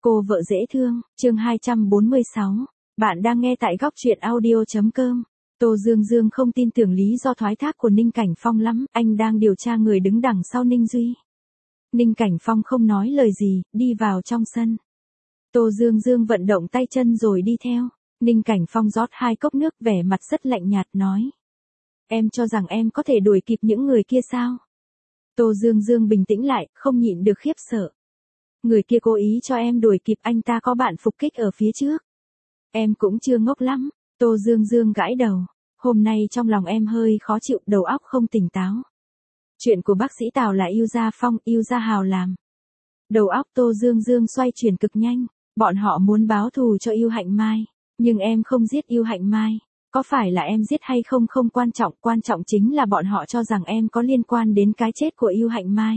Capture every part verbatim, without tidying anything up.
Cô vợ dễ thương, chương hai trăm bốn mươi sáu. Bạn đang nghe tại góc truyện audio chấm com. Tô Dương Dương không tin tưởng lý do thoái thác của Ninh Cảnh Phong lắm, anh đang điều tra người đứng đằng sau Ninh Duy. Ninh Cảnh Phong không nói lời gì, đi vào trong sân. Tô Dương Dương vận động tay chân rồi đi theo. Ninh Cảnh Phong rót hai cốc nước, vẻ mặt rất lạnh nhạt nói. Em cho rằng em có thể đuổi kịp những người kia sao? Tô Dương Dương bình tĩnh lại, không nhịn được khiếp sợ. Người kia cố ý cho em đuổi kịp, anh ta có bạn phục kích ở phía trước. Em cũng chưa ngốc lắm. Tô Dương Dương gãi đầu. Hôm nay trong lòng em hơi khó chịu, đầu óc không tỉnh táo. Chuyện của bác sĩ Tào là Yêu Gia Phong, Yêu Gia Hào làm. Đầu óc Tô Dương Dương xoay chuyển cực nhanh. Bọn họ muốn báo thù cho Yêu Hạnh Mai. Nhưng em không giết Yêu Hạnh Mai. Có phải là em giết hay không không quan trọng, quan trọng chính là bọn họ cho rằng em có liên quan đến cái chết của Yêu Hạnh Mai.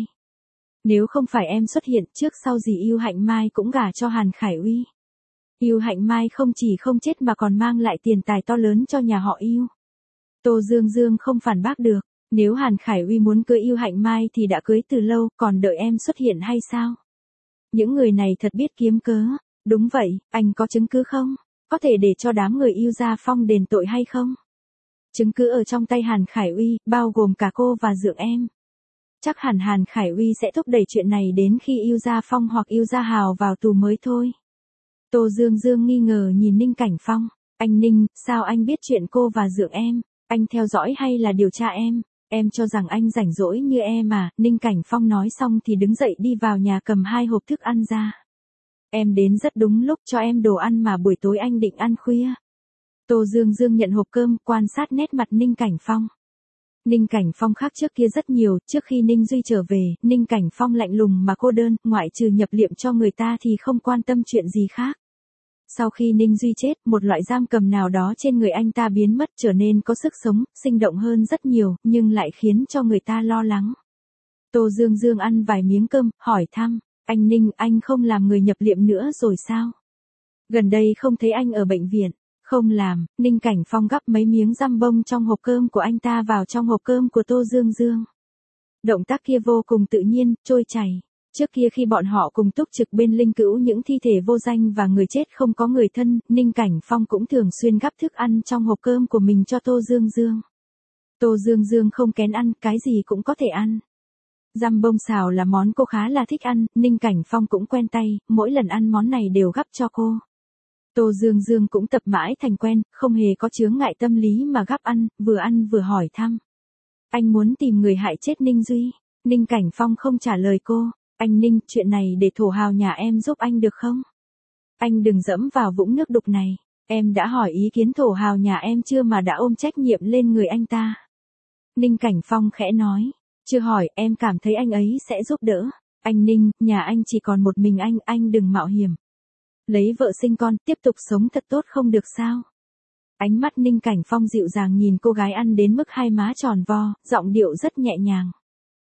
Nếu không phải em xuất hiện, trước sau gì Yêu Hạnh Mai cũng gả cho Hàn Khải Uy. Yêu Hạnh Mai không chỉ không chết mà còn mang lại tiền tài to lớn cho nhà họ Yêu. Tô Dương Dương không phản bác được, nếu Hàn Khải Uy muốn cưới Yêu Hạnh Mai thì đã cưới từ lâu, còn đợi em xuất hiện hay sao? Những người này thật biết kiếm cớ. Đúng vậy, anh có chứng cứ không? Có thể để cho đám người Yêu Gia Phong đền tội hay không? Chứng cứ ở trong tay Hàn Khải Uy, bao gồm cả cô và Dượng em. Chắc hẳn Hàn Khải Uy sẽ thúc đẩy chuyện này đến khi Yêu Gia Phong hoặc Yêu Gia Hào vào tù mới thôi. Tô Dương Dương nghi ngờ nhìn Ninh Cảnh Phong. Anh Ninh, sao anh biết chuyện cô và Dượng em? Anh theo dõi hay là điều tra em? Em cho rằng anh rảnh rỗi như em à? Ninh Cảnh Phong nói xong thì đứng dậy đi vào nhà cầm hai hộp thức ăn ra. Em đến rất đúng lúc, cho em đồ ăn mà buổi tối anh định ăn khuya. Tô Dương Dương nhận hộp cơm, quan sát nét mặt Ninh Cảnh Phong. Ninh Cảnh Phong khác trước kia rất nhiều, trước khi Ninh Duy trở về, Ninh Cảnh Phong lạnh lùng mà cô đơn, ngoại trừ nhập liệm cho người ta thì không quan tâm chuyện gì khác. Sau khi Ninh Duy chết, một loại giam cầm nào đó trên người anh ta biến mất, trở nên có sức sống, sinh động hơn rất nhiều, nhưng lại khiến cho người ta lo lắng. Tô Dương Dương ăn vài miếng cơm, hỏi thăm, anh Ninh, anh không làm người nhập liệm nữa rồi sao? Gần đây không thấy anh ở bệnh viện. Không làm. Ninh Cảnh Phong gắp mấy miếng răm bông trong hộp cơm của anh ta vào trong hộp cơm của Tô Dương Dương. Động tác kia vô cùng tự nhiên, trôi chảy. Trước kia khi bọn họ cùng túc trực bên linh cữu những thi thể vô danh và người chết không có người thân, Ninh Cảnh Phong cũng thường xuyên gắp thức ăn trong hộp cơm của mình cho Tô Dương Dương. Tô Dương Dương không kén ăn, cái gì cũng có thể ăn. Răm bông xào là món cô khá là thích ăn, Ninh Cảnh Phong cũng quen tay, mỗi lần ăn món này đều gắp cho cô. Tô Dương Dương cũng tập mãi thành quen, không hề có chướng ngại tâm lý mà gắp ăn, vừa ăn vừa hỏi thăm. Anh muốn tìm người hại chết Ninh Duy. Ninh Cảnh Phong không trả lời cô. Anh Ninh, chuyện này để thổ hào nhà em giúp anh được không? Anh đừng dẫm vào vũng nước đục này. Em đã hỏi ý kiến thổ hào nhà em chưa mà đã ôm trách nhiệm lên người anh ta. Ninh Cảnh Phong khẽ nói. Chưa hỏi, em cảm thấy anh ấy sẽ giúp đỡ. Anh Ninh, nhà anh chỉ còn một mình anh, anh đừng mạo hiểm. Lấy vợ sinh con, tiếp tục sống thật tốt không được sao? Ánh mắt Ninh Cảnh Phong dịu dàng nhìn cô gái ăn đến mức hai má tròn vo, giọng điệu rất nhẹ nhàng.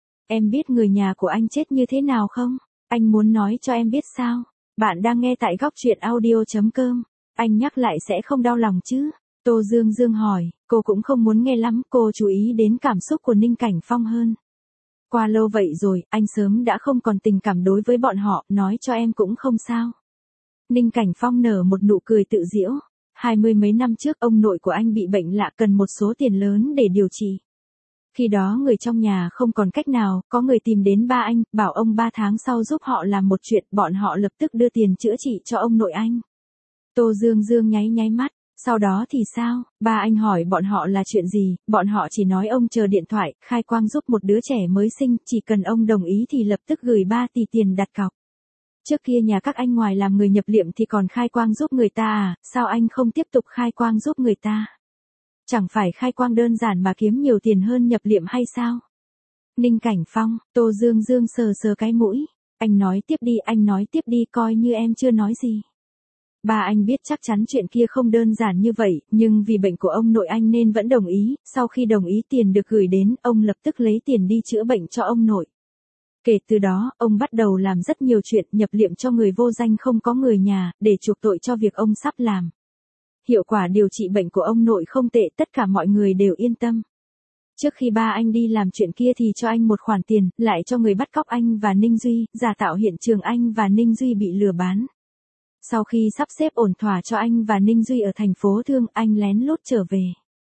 Em biết người nhà của anh chết như thế nào không? Anh muốn nói cho em biết sao? Bạn đang nghe tại góc truyện audio chấm com. Anh nhắc lại sẽ không đau lòng chứ? Tô Dương Dương hỏi, cô cũng không muốn nghe lắm, cô chú ý đến cảm xúc của Ninh Cảnh Phong hơn. Qua lâu vậy rồi, anh sớm đã không còn tình cảm đối với bọn họ, nói cho em cũng không sao. Ninh Cảnh Phong nở một nụ cười tự giễu. Hai mươi mấy năm trước ông nội của anh bị bệnh lạ cần một số tiền lớn để điều trị. Khi đó người trong nhà không còn cách nào, có người tìm đến ba anh, bảo ông ba tháng sau giúp họ làm một chuyện, bọn họ lập tức đưa tiền chữa trị cho ông nội anh. Tô Dương Dương nháy nháy mắt, sau đó thì sao? Ba anh hỏi bọn họ là chuyện gì, bọn họ chỉ nói ông chờ điện thoại, khai quang giúp một đứa trẻ mới sinh, chỉ cần ông đồng ý thì lập tức gửi ba tỷ tiền đặt cọc. Trước kia nhà các anh ngoài làm người nhập liệm thì còn khai quang giúp người ta à, sao anh không tiếp tục khai quang giúp người ta? Chẳng phải khai quang đơn giản mà kiếm nhiều tiền hơn nhập liệm hay sao? Ninh Cảnh Phong, Tô Dương Dương sờ sờ cái mũi. Anh nói tiếp đi, anh nói tiếp đi, coi như em chưa nói gì. Ba anh biết chắc chắn chuyện kia không đơn giản như vậy, nhưng vì bệnh của ông nội anh nên vẫn đồng ý, sau khi đồng ý tiền được gửi đến, ông lập tức lấy tiền đi chữa bệnh cho ông nội. Kể từ đó, ông bắt đầu làm rất nhiều chuyện nhập liệm cho người vô danh không có người nhà, để chuộc tội cho việc ông sắp làm. Hiệu quả điều trị bệnh của ông nội không tệ, tất cả mọi người đều yên tâm. Trước khi ba anh đi làm chuyện kia thì cho anh một khoản tiền, lại cho người bắt cóc anh và Ninh Duy, giả tạo hiện trường anh và Ninh Duy bị lừa bán. Sau khi sắp xếp ổn thỏa cho anh và Ninh Duy ở thành phố Thương, anh lén lút trở về.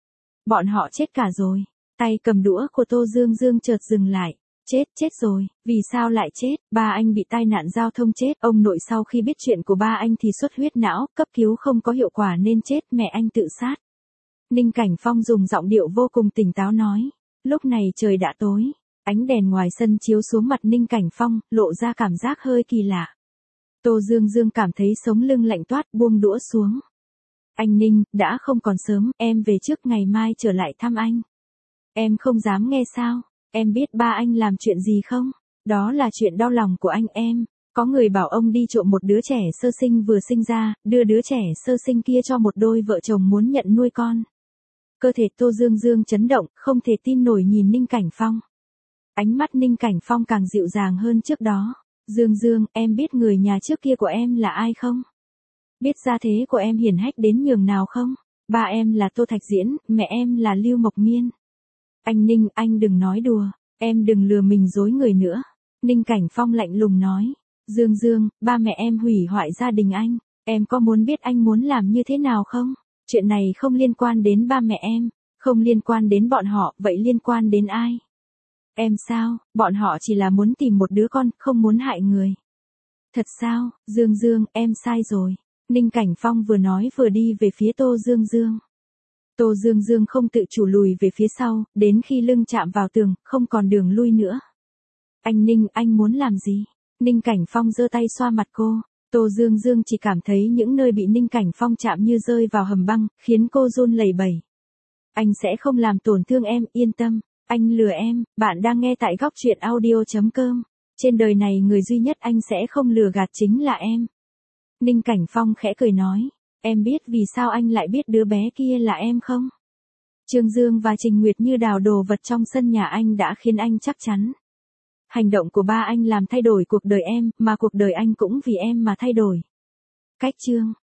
Bọn họ chết cả rồi. Tay cầm đũa của Tô Dương Dương chợt dừng lại. Chết, chết rồi, vì sao lại chết? Ba anh bị tai nạn giao thông chết. Ông nội sau khi biết chuyện của ba anh thì xuất huyết não, cấp cứu không có hiệu quả nên chết, mẹ anh tự sát. Ninh Cảnh Phong dùng giọng điệu vô cùng tỉnh táo nói. Lúc này trời đã tối. Ánh đèn ngoài sân chiếu xuống mặt Ninh Cảnh Phong, lộ ra cảm giác hơi kỳ lạ. Tô Dương Dương cảm thấy sống lưng lạnh toát, buông đũa xuống. Anh Ninh, đã không còn sớm, em về trước, ngày mai trở lại thăm anh. Em không dám nghe sao? Em biết ba anh làm chuyện gì không? Đó là chuyện đau lòng của anh em. Có người bảo ông đi trộm một đứa trẻ sơ sinh vừa sinh ra, đưa đứa trẻ sơ sinh kia cho một đôi vợ chồng muốn nhận nuôi con. Cơ thể Tô Dương Dương chấn động, không thể tin nổi nhìn Ninh Cảnh Phong. Ánh mắt Ninh Cảnh Phong càng dịu dàng hơn trước đó. Dương Dương, em biết người nhà trước kia của em là ai không? Biết gia thế của em hiển hách đến nhường nào không? Ba em là Tô Thạch Diễn, mẹ em là Lưu Mộc Miên. Anh Ninh, anh đừng nói đùa, em đừng lừa mình dối người nữa. Ninh Cảnh Phong lạnh lùng nói. Dương Dương, ba mẹ em hủy hoại gia đình anh, em có muốn biết anh muốn làm như thế nào không? Chuyện này không liên quan đến ba mẹ em, không liên quan đến bọn họ, vậy liên quan đến ai? Em sao, bọn họ chỉ là muốn tìm một đứa con, không muốn hại người. Thật sao, Dương Dương, em sai rồi. Ninh Cảnh Phong vừa nói vừa đi về phía Tô Dương Dương. Tô Dương Dương không tự chủ lùi về phía sau, đến khi lưng chạm vào tường, không còn đường lui nữa. Anh Ninh, anh muốn làm gì? Ninh Cảnh Phong giơ tay xoa mặt cô. Tô Dương Dương chỉ cảm thấy những nơi bị Ninh Cảnh Phong chạm như rơi vào hầm băng, khiến cô run lẩy bẩy. Anh sẽ không làm tổn thương em, yên tâm. Anh lừa em. Bạn đang nghe tại góc truyện audio chấm com. Trên đời này người duy nhất anh sẽ không lừa gạt chính là em. Ninh Cảnh Phong khẽ cười nói. Em biết vì sao anh lại biết đứa bé kia là em không? Trương Dương và Trình Nguyệt như đào đồ vật trong sân nhà anh đã khiến anh chắc chắn. Hành động của ba anh làm thay đổi cuộc đời em, mà cuộc đời anh cũng vì em mà thay đổi. Cách chương